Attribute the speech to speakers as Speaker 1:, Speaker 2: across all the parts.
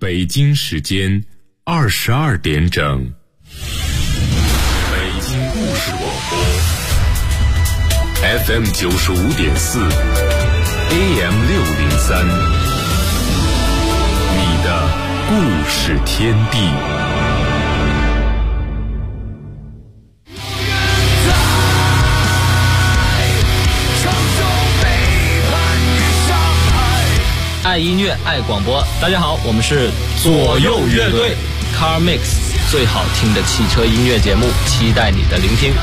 Speaker 1: 北京时间22点整。北京故事广播 FM 95.4 AM 603，你的故事天地。
Speaker 2: 爱音乐，爱广播。大家好，我们是左右乐队 Car Mix， 最好听的汽车音乐节目，期待你的聆听。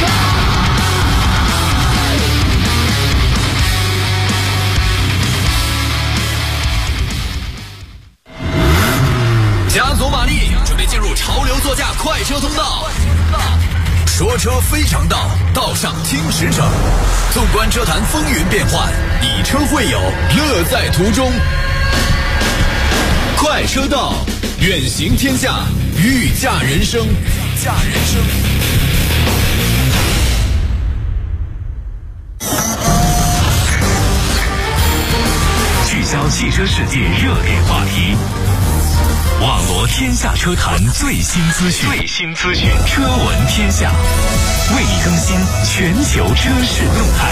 Speaker 2: 加足马力，准备进入潮流座驾快车通道。说车非常道，道上听驰骋。纵观车坛风云变幻，以车会友，乐在途中。快车道，远行天下，御驾人生。
Speaker 3: 聚焦汽车世界热点话题，网罗天下车坛最新资讯，车闻天下，为你更新全球车市动态。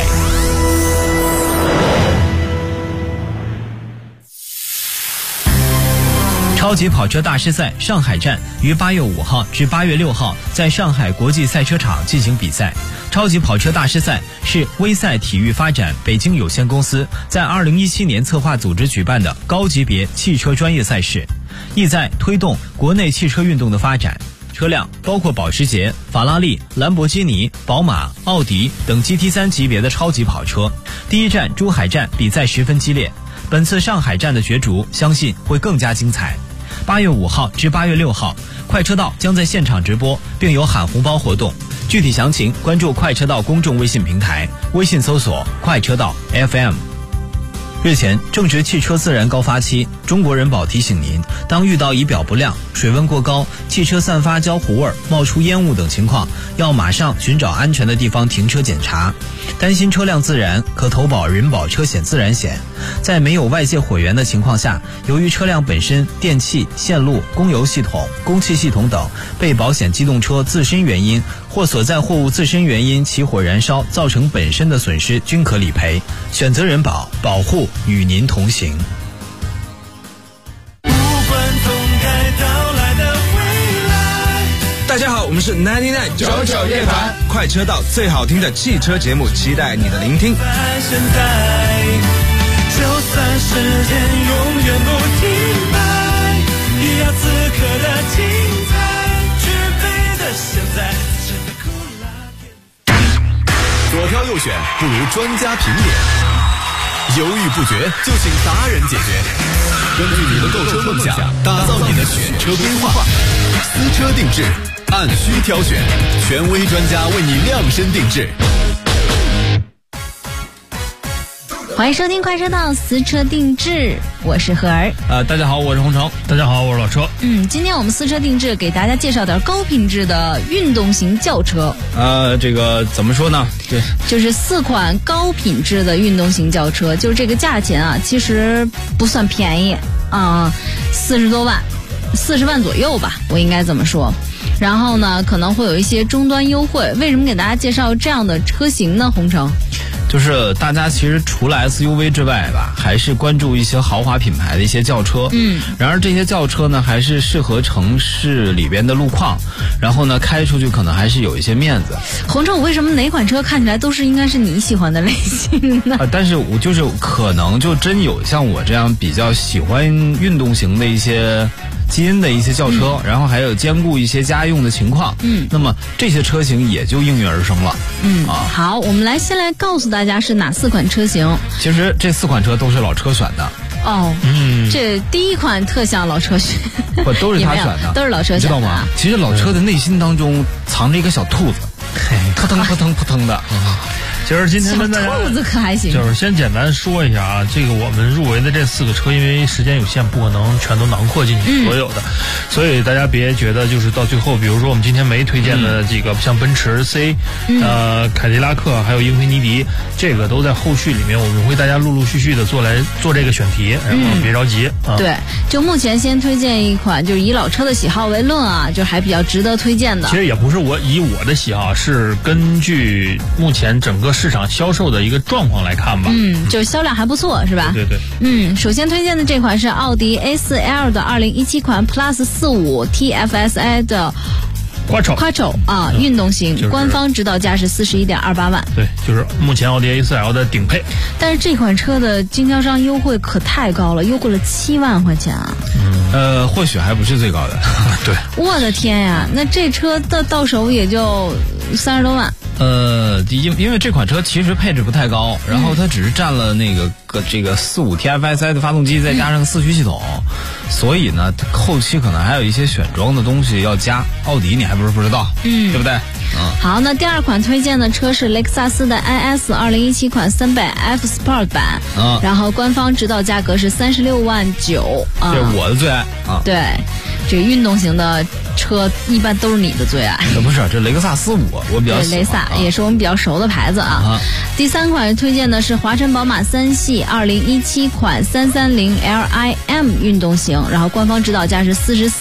Speaker 4: 超级跑车大师赛上海站于8月5号至8月6号在上海国际赛车场进行比赛。超级跑车大师赛是微赛体育发展北京有限公司在2017年策划组织举办的高级别汽车专业赛事，意在推动国内汽车运动的发展。车辆包括保时捷、法拉利、兰博基尼、宝马、奥迪等 GT3 级别的超级跑车。第一站珠海站比赛十分激烈，本次上海站的角逐相信会更加精彩。8月5号至8月6号，快车道将在现场直播，并有喊红包活动。具体详情关注快车道公众微信平台，微信搜索快车道 FM。日前正值汽车自燃高发期，中国人保提醒您，当遇到仪表不亮、水温过高、汽车散发焦糊味、冒出烟雾等情况，要马上寻找安全的地方停车检查。担心车辆自燃，可投保人保车险自燃险。在没有外界火源的情况下，由于车辆本身电气、线路、供油系统、供气系统等被保险机动车自身原因或所在货物自身原因起火燃烧造成本身的损失均可理赔。选择人保，保护与您同行。
Speaker 5: 大家好，我们是99夜盘，快车道最好听的汽车节目，期待你的聆听。
Speaker 6: 就算时间永远不停摆，也要此刻的精彩，举杯的现在，真的苦辣天。
Speaker 3: 左挑右选不如专家评点，犹豫不决就请达人解决。根据你的购车梦想，打造你的选车规划，私车定制，按需挑选，权威专家为你量身定制。
Speaker 7: 欢迎收听快车道私车定制，我是何儿。
Speaker 4: 大家好，我是洪城。大家好，我是老车。
Speaker 7: 今天我们私车定制给大家介绍点高品质的运动型轿车。
Speaker 4: 这个怎么说呢？对，
Speaker 7: 就是4款高品质的运动型轿车，就是这个价钱啊，其实不算便宜啊，40多万，40万左右吧，我应该这么说。然后呢，可能会有一些终端优惠。为什么给大家介绍这样的车型呢？洪城，
Speaker 4: 就是大家其实除了 SUV 之外吧，还是关注一些豪华品牌的一些轿车。然而这些轿车呢，还是适合城市里边的路况，然后呢，开出去可能还是有一些面子。
Speaker 7: 洪城，为什么哪款车看起来都是应该是你喜欢的类型呢？
Speaker 4: 但是我就是可能就真有像我这样比较喜欢运动型的一些基因的一些轿车，然后还有兼顾一些家用的情况，那么这些车型也就应运而生了。
Speaker 7: 好，我们先来告诉大家是哪4款车型。
Speaker 4: 其实这4款车都是老车选的。
Speaker 7: 这第一款特像老车选，
Speaker 4: 不都是他选的，
Speaker 7: 都是老车选的，
Speaker 4: 知道吗？其实老车的内心当中藏着一个小兔子，扑腾扑腾扑腾的。
Speaker 8: 其实今天跟大家
Speaker 7: 小兔子可还行，
Speaker 8: 就是先简单说一下啊，这个我们入围的这4个车，因为时间有限，不可能全都囊括进去所有的，所以大家别觉得就是到最后，比如说我们今天没推荐的几个，像奔驰 C，凯迪拉克还有英菲尼迪，这个都在后续里面，我们会大家陆续的做这个选题，然后别着急啊。
Speaker 7: 对，就目前先推荐一款，就是以老车的喜好为论啊，就还比较值得推荐的。
Speaker 8: 其实也不是以我的喜好，是根据目前整个市场销售的一个状况来看吧。
Speaker 7: 就是销量还不错，是吧？
Speaker 8: 对。
Speaker 7: 首先推荐的这款是奥迪 A4L 的2017款 Plus 45 TFSI 的Quattro 啊，运动型，官方指导价是41.28万。
Speaker 8: 对，就是目前奥迪 A4L 的顶配。
Speaker 7: 但是这款车的经销商优惠可太高了，优惠了7万块钱啊！
Speaker 4: 或许还不是最高的。
Speaker 8: 对，
Speaker 7: 我的天呀，那这车到手也就30多万。
Speaker 4: 因为这款车其实配置不太高，然后它只是占了这个45 TFSI 的发动机，再加上4驱系统，所以呢，后期可能还有一些选装的东西要加。奥迪你还不知道，对不对？
Speaker 7: 好，那第二款推荐的车是雷克萨斯的 IS 2017款300F Sport 版，然后官方指导价格是36.9万。这
Speaker 4: 是我的最爱啊！
Speaker 7: 对，这个运动型的车一般都是你的最爱。
Speaker 4: 不是，这雷克萨斯我比较喜欢。
Speaker 7: 雷萨也是我们比较熟的牌子啊。第三款推荐的是华晨宝马3系2017款330 LIM 运动型，然后官方指导价是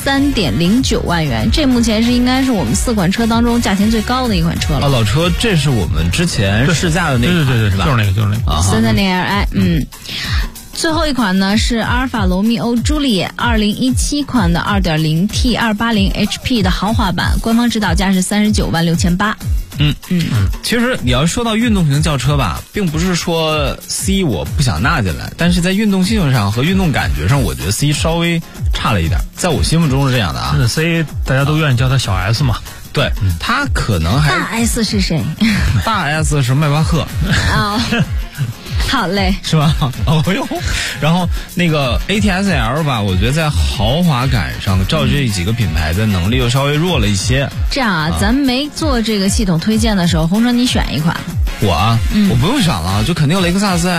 Speaker 7: 43.09万元。这目前应该是我们4款车当中价钱最高的一款车了。
Speaker 4: 老车，这是我们之前试驾的那个，
Speaker 8: 对，
Speaker 4: 是吧？
Speaker 8: 就是那个
Speaker 7: 330 LI。最后一款呢是阿尔法罗密欧朱丽叶2017款的 2.0T 280 HP 的豪华版，官方指导价是39.68万。
Speaker 4: 其实你要说到运动型轿车吧，并不是说 C 我不想纳进来，但是在运动性上和运动感觉上，我觉得 C 稍微差了一点，在我心目中是这样的啊。
Speaker 8: C 大家都愿意叫它小 S 嘛。
Speaker 4: 对，它可能还
Speaker 7: 大 S 是谁？
Speaker 4: 大 S 是迈巴赫。
Speaker 7: 好嘞，
Speaker 4: 是吧？然后那个 ATS-L 吧，我觉得在豪华感上，照这几个品牌的能力又稍微弱了一些。
Speaker 7: 这样啊，咱没做这个系统推荐的时候，红绳你选一款。
Speaker 4: 我不用选了，就肯定雷克萨斯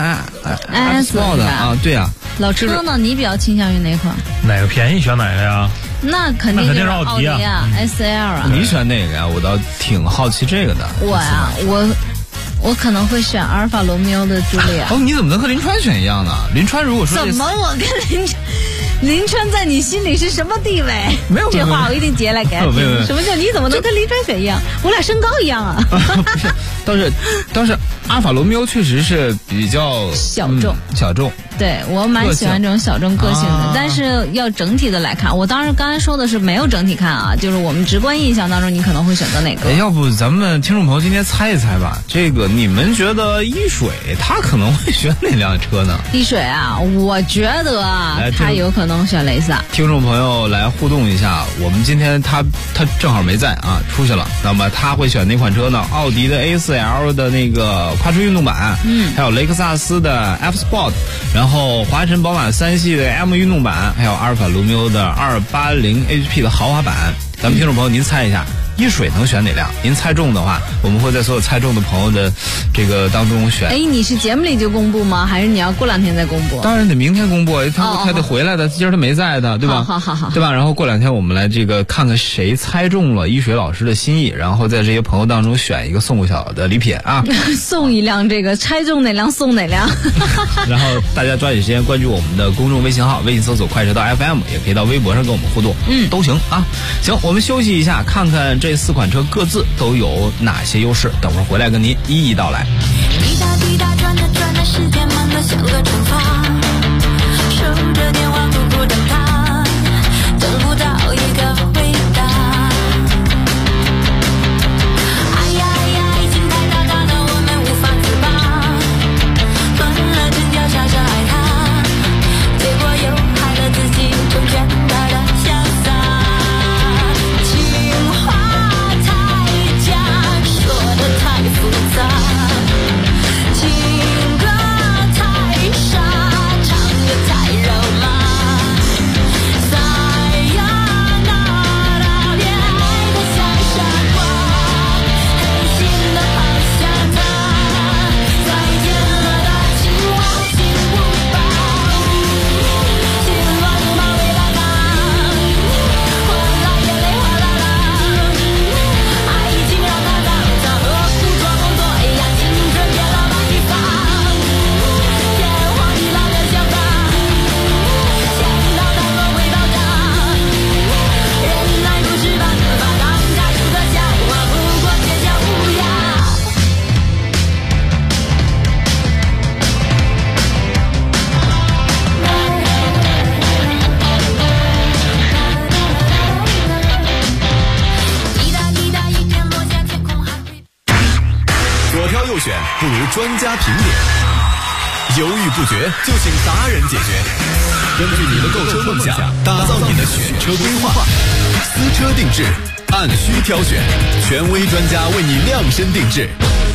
Speaker 4: IS 的啊，对啊。
Speaker 7: 老车呢，你比较倾向于哪款？
Speaker 8: 哪个便宜选哪个呀？
Speaker 7: 那肯定是奥迪啊 ，S-L 啊。
Speaker 4: 你选哪个呀？我倒挺好奇这个的。
Speaker 7: 我可能会选阿尔法罗密欧的朱莉亚。
Speaker 4: 你怎么能和林川选一样呢？林川如果说
Speaker 7: 怎么我跟林川在你心里是什么地位？
Speaker 4: 没有，
Speaker 7: 这话我一定截来给他听。什么叫你怎么能跟林川选一样？我俩身高一样啊！
Speaker 4: 不是，但是阿尔法罗密欧确实是比较
Speaker 7: 小众。对，我蛮喜欢这种小众个性的，但是要整体的来看，我当然刚才说的是没有整体看啊，就是我们直观印象当中，你可能会选择哪个？
Speaker 4: 要不咱们听众朋友今天猜一猜吧，这个你们觉得一水他可能会选哪辆车呢？
Speaker 7: 一水啊，我觉得啊，他有可能选雷萨。
Speaker 4: 听众朋友来互动一下，我们今天他正好没在啊，出去了，那么他会选哪款车呢？奥迪的 A4L 的那个跨车运动版，还有雷克萨斯的 F Sport， 然后华晨宝马3系的 M 运动版，还有阿尔法罗密欧的280 HP 的豪华版。咱们听众朋友您猜一下，一水能选哪辆？您猜中的话，我们会在所有猜中的朋友的这个当中选。
Speaker 7: 你是节目里就公布吗？还是你要过2天再公布？
Speaker 4: 当然得明天公布，他得回来的，今儿他没在的，对吧？
Speaker 7: 好，
Speaker 4: 对吧？然后过2天我们来这个看看谁猜中了一水老师的心意，然后在这些朋友当中选一个送个小的礼品啊，
Speaker 7: 送一辆这个猜中哪辆送哪辆。
Speaker 4: 然后大家抓紧时间关注我们的公众微信号，微信搜索快车道 FM， 也可以到微博上跟我们互动，都行啊。行，我们休息一下，看看这4款车各自都有哪些优势，等会儿回来跟您一一道来。
Speaker 9: 滴答滴答转的时间慢得像个惩罚，守着电话苦苦等他，等不到一个回答。哎呀，已经太大了，我们无法自拔，断了针脚傻傻爱他，结果又害了自己，成全他的潇洒。情话太假，说得太复杂，情歌
Speaker 3: 不如专家评点。犹豫不决，就请达人解决。根据你的购车梦想，打造你的选车规划，私车定制，按需挑选，权威专家为你量身定制。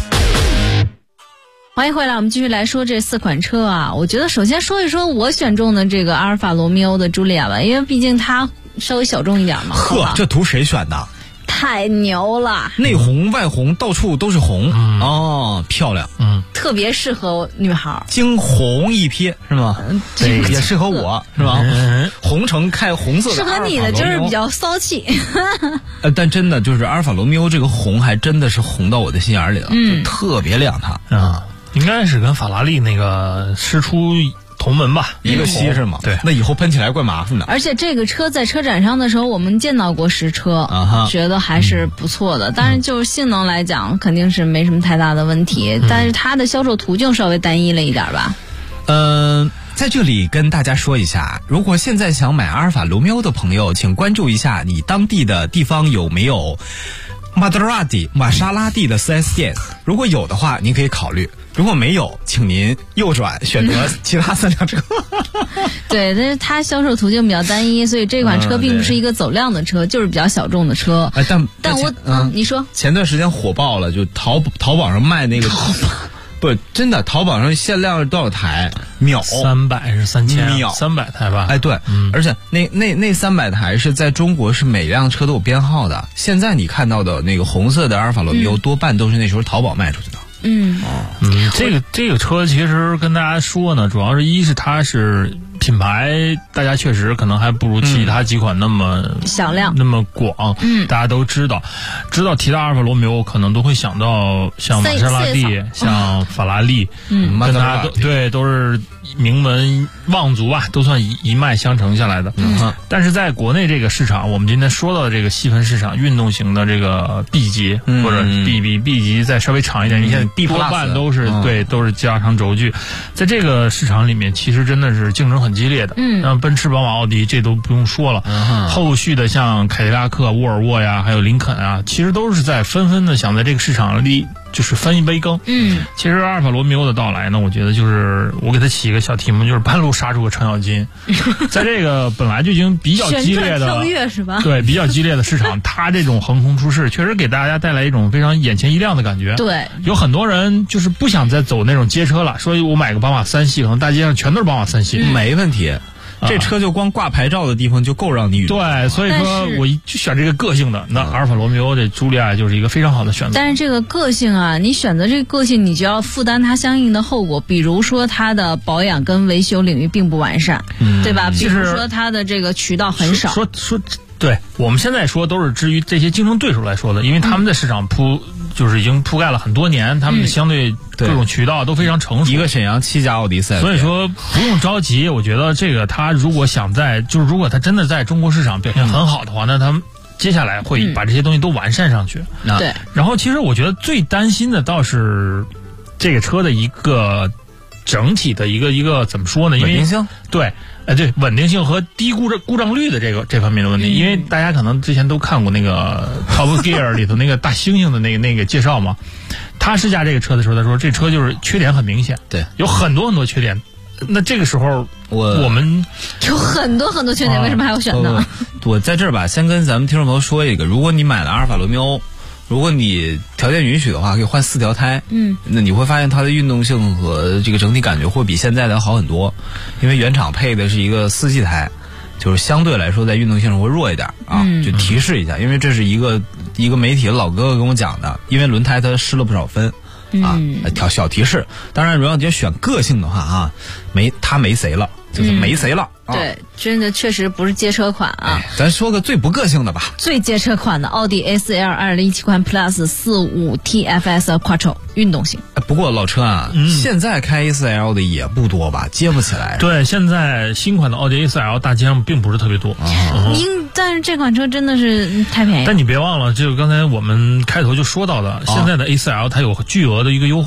Speaker 7: 欢迎回来，我们继续来说这4款车啊。我觉得首先说一说我选中的这个阿尔法罗密欧的朱莉亚吧，因为毕竟它稍微小众一点嘛。
Speaker 4: 呵，这图谁选的？
Speaker 7: 太牛了，
Speaker 4: 内红外红，到处都是红，哦，漂亮，
Speaker 7: 特别适合女孩，
Speaker 4: 惊鸿一瞥是吗？对，也适合我是吧？红橙开红色的，
Speaker 7: 适合你的就是比较骚气。
Speaker 4: 但真的就是阿尔法罗密欧这个红还真的是红到我的心眼里了，就特别亮它
Speaker 8: 啊，应该是跟法拉利那个师出同门吧，
Speaker 4: 一个漆是吗？
Speaker 8: 对，
Speaker 4: 那以后喷起来怪麻烦的。
Speaker 7: 而且这个车在车展上的时候，我们见到过实车，觉得还是不错的。当然，就是性能来讲，肯定是没什么太大的问题，但是它的销售途径稍微单一了一点吧。
Speaker 4: 在这里跟大家说一下，如果现在想买阿尔法罗密欧的朋友，请关注一下你当地的地方有没有玛莎拉蒂的 4S 店，如果有的话，您可以考虑。如果没有，请您右转选择其他3辆车。
Speaker 7: 对，但是它销售途径比较单一，所以这款车并不是一个走量的车，就是比较小众的车。但我你说
Speaker 4: 前段时间火爆了，就淘宝上卖那个，不是真的，淘宝上限量多少台秒
Speaker 8: 300是3000
Speaker 4: 秒
Speaker 8: 300台吧？
Speaker 4: 哎，对，而且那300台是在中国是每辆车都有编号的。现在你看到的那个红色的阿尔法罗密欧，多半都是那时候淘宝卖出去的。
Speaker 8: 这个车其实跟大家说呢，主要是一是它是品牌，大家确实可能还不如其他几款那么
Speaker 7: 响亮、
Speaker 8: 那么广。大家都知道提到阿尔法罗密欧，可能都会想到像玛莎拉蒂、像法拉利，跟大家都是名门望族吧，都算一脉相承下来的。但是在国内这个市场，我们今天说到的这个细分市场，运动型的这个 B 级或者 B 级再稍微长一点，你现在多半都是都是加长轴距，在这个市场里面，其实真的是竞争很激烈的。奔驰、宝马、奥迪这都不用说了，后续的像凯迪拉克、沃尔沃呀，还有林肯啊，其实都是在纷纷的想在这个市场里就是分一杯羹。其实阿尔法罗密欧的到来呢，我觉得就是我给它起一个小题目，就是半路杀出个程咬金。在这个本来就已经比较激烈的
Speaker 7: 跳跃是吧？
Speaker 8: 对，比较激烈的市场，它这种横空出世，确实给大家带来一种非常眼前一亮的感觉。
Speaker 7: 对，
Speaker 8: 有很多人就是不想再走那种街车了，说我买个宝马3系，可能大街上全都是宝马3系，
Speaker 4: 没问题。这车就光挂牌照的地方就够让你晕。
Speaker 8: 对，所以说我就选这个个性的。那阿尔法罗密欧这朱莉亚就是一个非常好的选择。
Speaker 7: 但是这个个性啊，你选择这个个性，你就要负担它相应的后果，比如说它的保养跟维修领域并不完善，对吧？比如说它的这个渠道很少。
Speaker 8: 对，我们现在说都是至于这些竞争对手来说的，因为他们在市场就是已经铺盖了很多年，他们相对各种渠道都非常成熟。
Speaker 4: 一个沈阳7家奥迪赛，
Speaker 8: 所以说不用着急。我觉得这个他如果想如果他真的在中国市场表现很好的话，那他们接下来会把这些东西都完善上去。
Speaker 7: 对。
Speaker 8: 然后其实我觉得最担心的倒是这个车的一个整体的一个怎么说呢？因为
Speaker 4: 稳定性。
Speaker 8: 对。对，稳定性和低故障率的这方面的问题，因为大家可能之前都看过那个 Top Gear 里头那个大猩猩的那个介绍嘛，他试驾这个车的时候，他说这车就是缺点很明显，
Speaker 4: 对，
Speaker 8: 有很多缺点。那这个时候我们
Speaker 7: 有很多缺点，为什么还要选呢？
Speaker 4: 我在这儿吧，先跟咱们听众朋友说一个，如果你买了阿尔法罗密欧，如果你条件允许的话，可以换4条胎。那你会发现它的运动性和这个整体感觉会比现在的好很多，因为原厂配的是一个4系胎，就是相对来说在运动性上会弱一点啊。就提示一下，因为这是一个媒体的老哥哥跟我讲的，因为轮胎它失了不少分啊。小提示。当然，如果你要选个性的话啊，他没谁了。就是没谁了。
Speaker 7: 对，真的确实不是街车款啊。
Speaker 4: 咱说个最不个性的吧。
Speaker 7: 最街车款的奥迪 A4L 2017款 Plus 45 TFS Quattro 运动型。
Speaker 4: 不过老车啊，现在开 A4L 的也不多吧，接不起来。
Speaker 8: 对，现在新款的奥迪 A4L 大街上并不是特别多。
Speaker 7: 但是这款车真的是太便宜了。
Speaker 8: 但你别忘了，就刚才我们开头就说到的，现在的 A4L 它有巨额的一个优惠。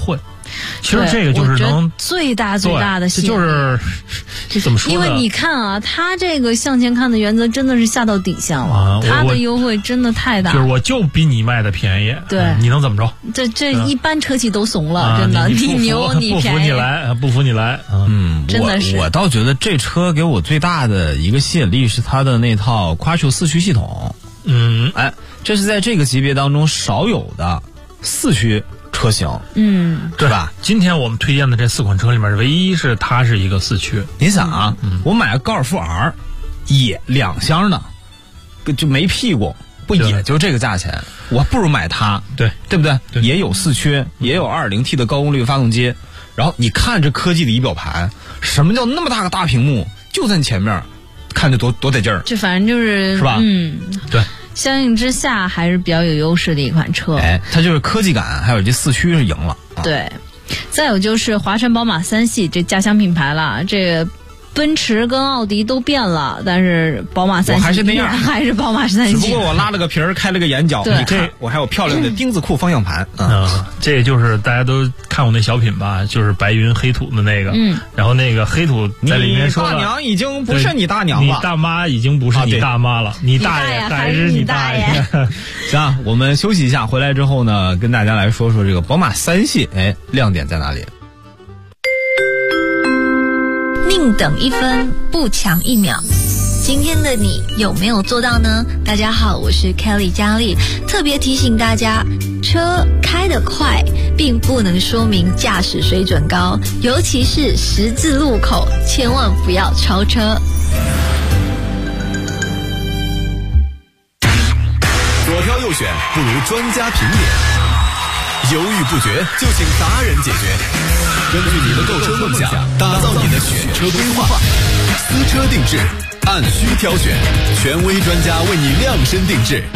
Speaker 8: 其实这个就是能
Speaker 7: 最大的吸引力，
Speaker 8: 就是这怎么说呢？
Speaker 7: 因为你看啊，他这个向前看的原则真的是下到底线了，他的优惠真的太大，
Speaker 8: 就是我就比你卖的便宜，
Speaker 7: 对，
Speaker 8: 你能怎么着？
Speaker 7: 这一般车企都怂了，真的，你牛你便宜，
Speaker 8: 不服你来，
Speaker 7: 真的是。
Speaker 4: 我倒觉得这车给我最大的一个吸引力是它的那套 Quattro 4驱系统，这是在这个级别当中少有的4驱车型，对吧？
Speaker 8: 今天我们推荐的这4款车里面，唯一是它是一个4驱。
Speaker 4: 你想啊，我买个高尔夫 R 也2厢的，就没屁股，不也就这个价钱？我不如买它，对不对？也有4驱，也有 2.0T 的高功率发动机。然后你看这科技的仪表盘，什么叫那么大个大屏幕就在你前面，看着多得劲儿。
Speaker 7: 这反正就是
Speaker 4: 吧？对。
Speaker 7: 相应之下还是比较有优势的一款车，
Speaker 4: 它就是科技感，还有这4驱是赢了。
Speaker 7: 对，再有就是华晨宝马3系这家乡品牌了，这个奔驰跟奥迪都变了，但是宝马3系
Speaker 4: 还是那样，
Speaker 7: 还是宝马3系。
Speaker 4: 只不过我拉了个皮儿，开了个眼角，你看我还有漂亮的钉子裤方向盘。
Speaker 8: 这就是大家都看过那小品吧，就是白云黑土的那个。然后那个黑土在里面说了，
Speaker 4: 你大娘已经不是你大娘了，
Speaker 8: 你大妈已经不是你大妈了，你大爷还是你大爷。
Speaker 4: 行，我们休息一下，回来之后呢，跟大家来说说这个宝马3系，亮点在哪里？
Speaker 10: 宁等1分，不抢1秒。今天的你有没有做到呢？大家好，我是 Kelly 佳丽，特别提醒大家，车开得快并不能说明驾驶水准高，尤其是十字路口，千万不要超车。
Speaker 3: 左挑右选不如专家评点，犹豫不决就请达人解决。根据你的购车梦想，打造你的选车规划，私车定制，按需挑选，权威专家为你量身定制。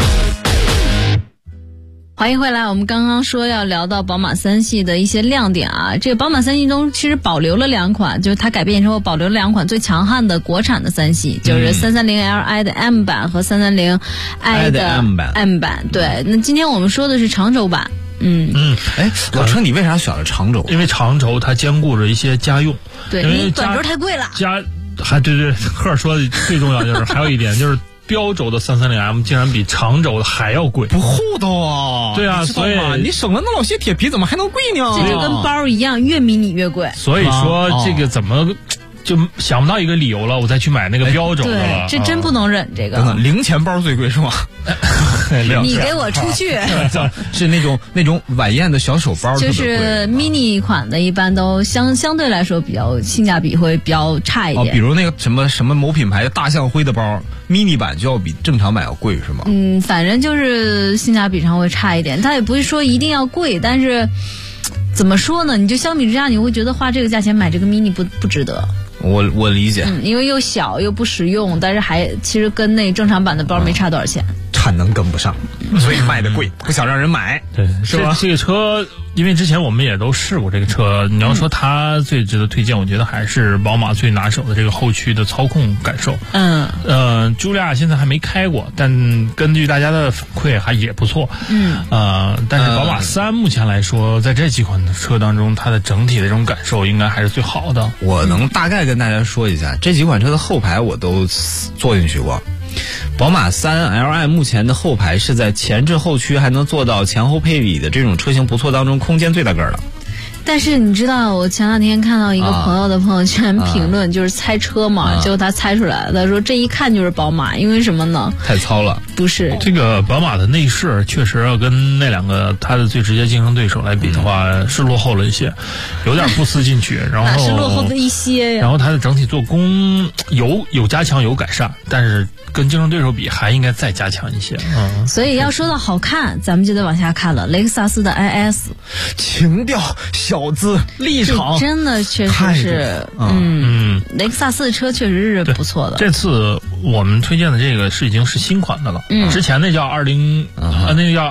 Speaker 7: 欢迎回来，我们刚刚说要聊到宝马3系的一些亮点啊。这个宝马3系中其实保留了2款，就是它改变之后保留了2款最强悍的国产的3系，就是330Li 的 M 版和330i 的 M 版。对，那今天我们说的是长轴版。
Speaker 4: 老车你为啥选了长轴？
Speaker 8: 因为长轴它兼顾着一些家用，
Speaker 7: 对，你短轴太贵了。
Speaker 8: 对，赫尔说的最重要就是还有一点就是。标轴的330M 竟然比长轴的还要贵，
Speaker 4: 不厚道啊！
Speaker 8: 对啊，所以
Speaker 4: 你省了那老些铁皮，怎么还能贵呢？
Speaker 7: 这就跟包一样，越迷你越贵。
Speaker 8: 所以说这个怎么就想不到一个理由了，我再去买那个标轴的了。
Speaker 7: 这真不能忍这个。
Speaker 4: 零钱包最贵是吗？
Speaker 7: 你给我出去！
Speaker 4: 是那种晚宴的小手包，
Speaker 7: 就是 mini 款的，一般都相对来说比较性价比会比较差一点。
Speaker 4: 比如那个什么某品牌的大象灰的包，mini 版就要比正常版要贵是吗？
Speaker 7: 反正就是性价比上会差一点，它也不是说一定要贵，但是怎么说呢？你就相比之下，你会觉得花这个价钱买这个 mini 不值得。
Speaker 4: 我理解，
Speaker 7: 因为又小又不实用，但是其实跟那正常版的包没差多少钱。
Speaker 4: 产能跟不上，所以卖的贵，不想让人买，
Speaker 8: 对，
Speaker 4: 是吧？
Speaker 8: 这个车，因为之前我们也都试过这个车，你要说它最值得推荐，我觉得还是宝马最拿手的这个后驱的操控感受。茱莉亚现在还没开过，但根据大家的反馈还也不错。但是宝马3目前来说，在这几款车当中，它的整体的这种感受应该还是最好的。
Speaker 4: 我能大概跟大家说一下，这几款车的后排我都坐进去过。宝马3 Li 目前的后排是在前置后驱还能做到前后配比的这种车型不错当中空间最大个儿了。
Speaker 7: 但是你知道，我前两天看到一个朋友的朋友圈评论，就是猜车嘛，结果他猜出来了，他说这一看就是宝马，因为什么呢？
Speaker 4: 太糙了。
Speaker 7: 不是，
Speaker 8: 这个宝马的内饰确实要跟那2个它的最直接竞争对手来比的话，是落后了一些，有点不思进取。然后
Speaker 7: 是落后的一些呀。
Speaker 8: 然后它的整体做工有加强有改善，但是跟竞争对手比还应该再加强一些。
Speaker 7: 所以要说到好看，咱们就得往下看了。雷克萨斯的 IS，
Speaker 4: 情调、小资、立场，
Speaker 7: 真的确实是，雷克萨斯的车确实是不错的。
Speaker 8: 这次我们推荐的这个已经是新款的了，之前那叫那个叫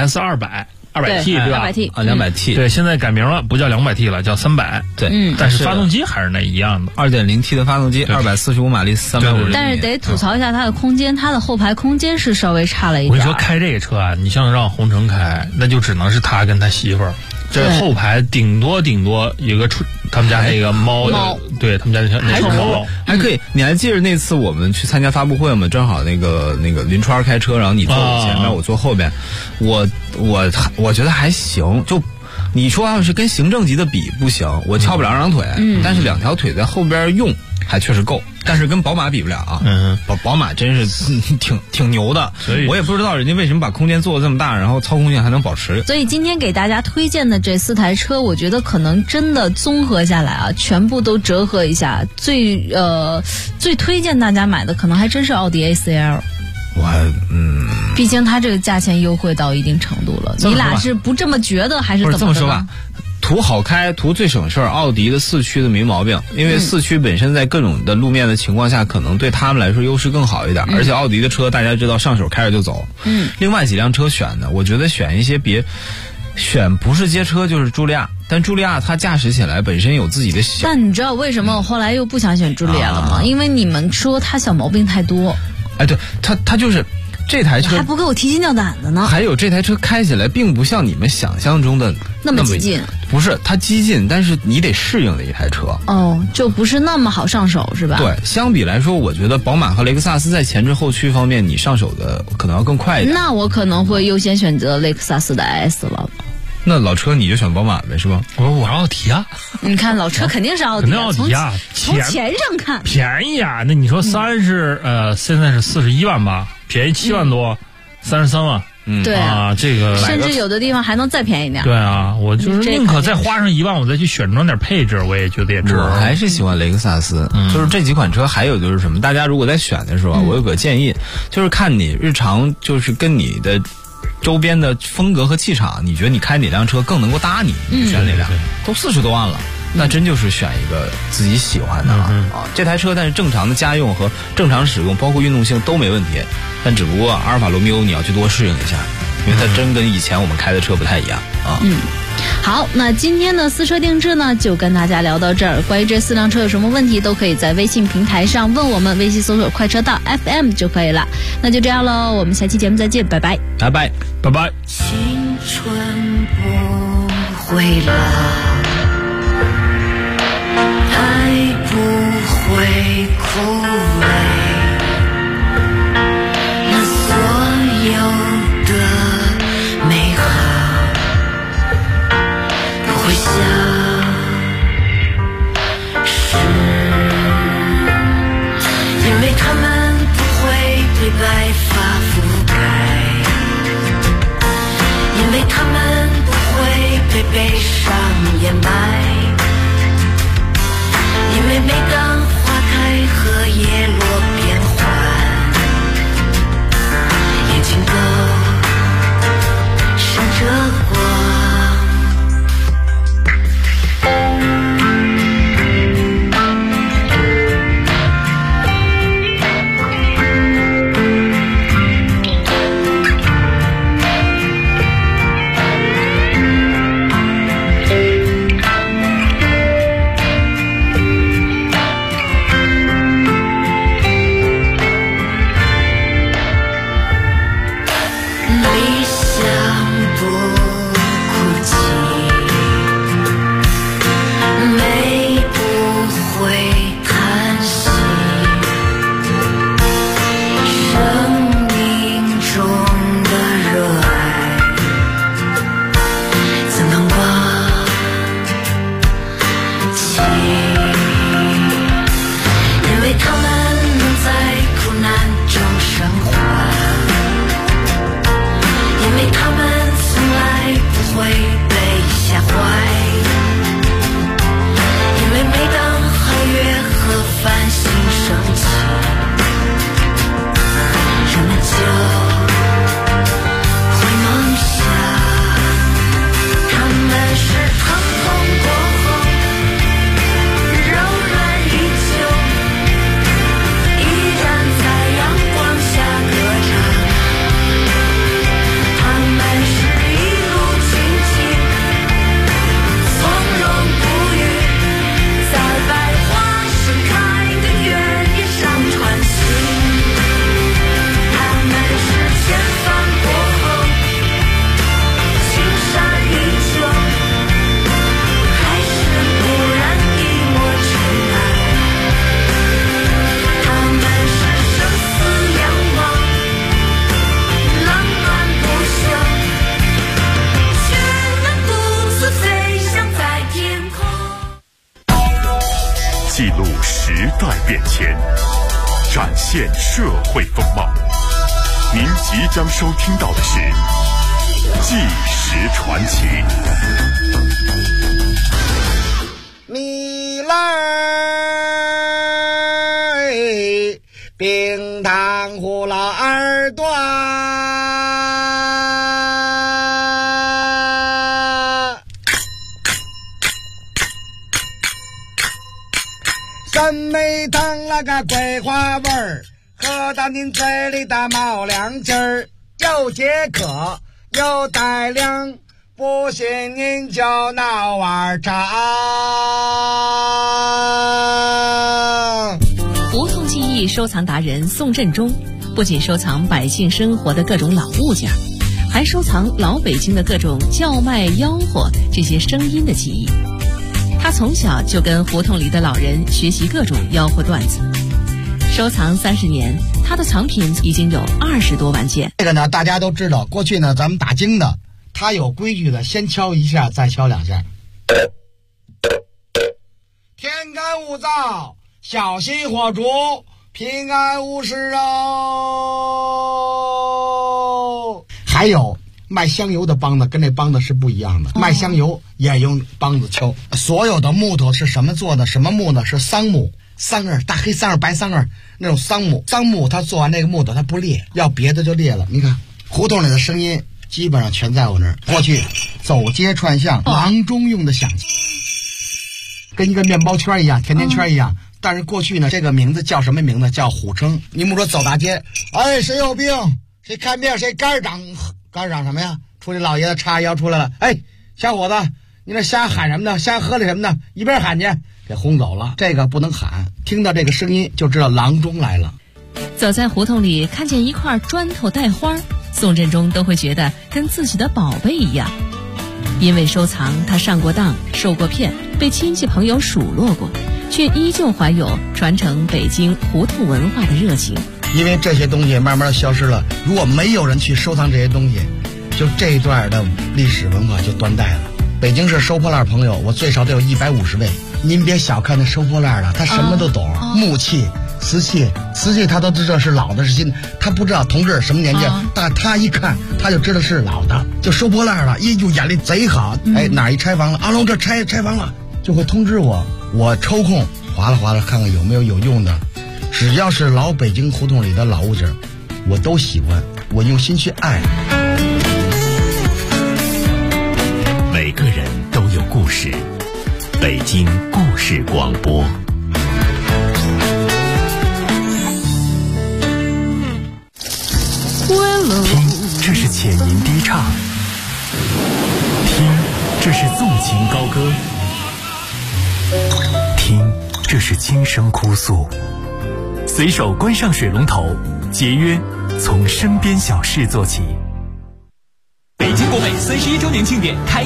Speaker 8: S200。200T 对吧
Speaker 4: ？200T
Speaker 8: 对，现在改名了，不叫200T 了，叫300。
Speaker 4: 对，
Speaker 8: 但是发动机还是那一样的
Speaker 4: ，2.0T 的发动机，245马力，350。
Speaker 7: 但是得吐槽一下它的空间，它的后排空间是稍微差了一点。
Speaker 8: 我跟你说，开这个车啊，你像让红尘开，那就只能是他跟他媳妇儿。 这后排顶多有个他们家那个猫的，对他们家那个猫
Speaker 11: 还可以。你还记得那次我们去参加发布会吗？正好那个林川开车，然后你坐我前面，我坐后边，我觉得还行。就你说要是跟行政级的比不行，我翘不了2条腿，但是2条腿在后边用还确实够。但是跟宝马比不了啊，宝马真是挺牛的，所以我也不知道人家为什么把空间做得这么大，然后操控性还能保持。
Speaker 7: 所以今天给大家推荐的这4台车，我觉得可能真的综合下来啊，全部都折合一下，最推荐大家买的可能还真是奥迪 A4L。毕竟它这个价钱优惠到一定程度了，你俩是不这么觉得还是怎么的？
Speaker 11: 这么说吧。图好开，图最省事儿。奥迪的4驱的没毛病，因为4驱本身在各种的路面的情况下，可能对他们来说优势更好一点。而且奥迪的车大家知道上手开着就走。另外几辆车选的，我觉得选一些选不是街车就是茱莉亚，但茱莉亚它驾驶起来本身有自己的小。
Speaker 7: 但你知道为什么我后来又不想选茱莉亚了吗？因为你们说它小毛病太多。
Speaker 11: 哎，对，它就是。这台车
Speaker 7: 还不给我提心吊胆的呢。
Speaker 11: 还有这台车开起来并不像你们想象中的
Speaker 7: 那么激进，
Speaker 11: 不是它激进，但是你得适应的一台车。
Speaker 7: 就不是那么好上手，是吧？
Speaker 11: 对，相比来说，我觉得宝马和雷克萨斯在前置后驱方面，你上手的可能要更快一点。
Speaker 7: 那我可能会优先选择雷克萨斯的 S 了。
Speaker 11: 那老车你就选宝马呗，是吧？
Speaker 8: 我奥迪啊！
Speaker 7: 你看老车肯定是奥迪，
Speaker 8: 肯定奥迪啊！
Speaker 7: 从钱上看
Speaker 8: 便宜啊！那你说现在是41万吧，便宜7万多，33万。
Speaker 7: 对
Speaker 8: 啊，这个
Speaker 7: 甚至有的地方还能再便宜点。
Speaker 8: 对啊，我就是宁可再花上1万，我再去选装点配置，我也觉得也值。
Speaker 11: 我还是喜欢雷克萨斯，就是这几款车。还有就是什么，大家如果在选的时候，我有个建议，就是看你日常就是跟你的周边的风格和气场，你觉得你开哪辆车更能够搭你，你选哪辆？都40多万了。那真就是选一个自己喜欢的这台车，但是正常的家用和正常使用，包括运动性都没问题。但只不过阿尔法罗密欧你要去多适应一下，因为它真跟以前我们开的车不太一样啊。
Speaker 7: 好，那今天的私车定制呢，就跟大家聊到这儿。关于这4辆车有什么问题，都可以在微信平台上问我们，微信搜索快车道 FM 就可以了。那就这样喽，我们下期节目再见，拜拜，
Speaker 11: 拜拜，
Speaker 8: 拜拜。
Speaker 9: 青春不会老，爱不会枯萎，那所有的美好不会消失，因为它们不会被白发覆盖，因为它们不会被悲伤掩埋，因为每当花开和叶落变换，眼睛都闪着光。
Speaker 1: 记录时代变迁，展现社会风貌。您即将收听到的是《纪实传奇》。
Speaker 12: 米来冰糖葫芦耳朵，酸梅汤那个桂花味儿，喝到您嘴里的冒凉劲儿，又解渴又带凉，不信您就闹碗茶。
Speaker 13: 胡同记忆收藏达人宋振中不仅收藏百姓生活的各种老物件，还收藏老北京的各种叫卖吆喝这些声音的记忆。他从小就跟胡同里的老人学习各种吆喝段子，收藏30年，他的藏品已经有20多万件。
Speaker 12: 这个呢，大家都知道，过去呢，咱们打更的，他有规矩的，先敲一下，再敲2下。天干物燥，小心火烛，平安无事哦。还有卖香油的梆子跟这梆子是不一样的，卖香油也用梆子敲。所有的木头是什么做的？什么木呢？是桑木。桑叶，大黑桑叶、白桑叶那种桑木，桑木它做完那个木头它不裂，要别的就裂了。你看胡同里的声音基本上全在我那儿。过去走街串巷，郎中用的响器，跟一个面包圈一样，甜甜圈一样。但是过去呢，这个名字叫什么名字？叫虎称。你们说走大街，哎，谁有病？谁看病？谁肝长什么呀？出去老爷子叉腰出来了，哎，小伙子，你那瞎喊什么呢？瞎喝了什么呢？一边喊去。给轰走了，这个不能喊，听到这个声音就知道郎中来了。
Speaker 13: 走在胡同里，看见一块砖头带花，宋振中都会觉得跟自己的宝贝一样。因为收藏，他上过当，受过骗，被亲戚朋友数落过，却依旧怀有传承北京胡同文化的热情。
Speaker 12: 因为这些东西慢慢消失了，如果没有人去收藏这些东西，就这一段的历史文化就断代了。北京市收破烂朋友，我最少得有150位。您别小看那收破烂的，他什么都懂，木器、瓷器他都知道是老的是新的，他不知道同志什么年纪，但他一看他就知道是老的，就收破烂了，就眼力贼好。哎，哪一拆房了？阿龙这拆房了，就会通知我，我抽空划拉看看有没有用的。只要是老北京胡同里的老物件，我都喜欢，我用心去爱。
Speaker 14: 每个人都有故事，北京故事广播。听，这是浅吟低唱；听，这是纵情高歌；听，这是轻声哭诉。随手关上水龙头，节约从身边小事做起。北京国美31周年庆典开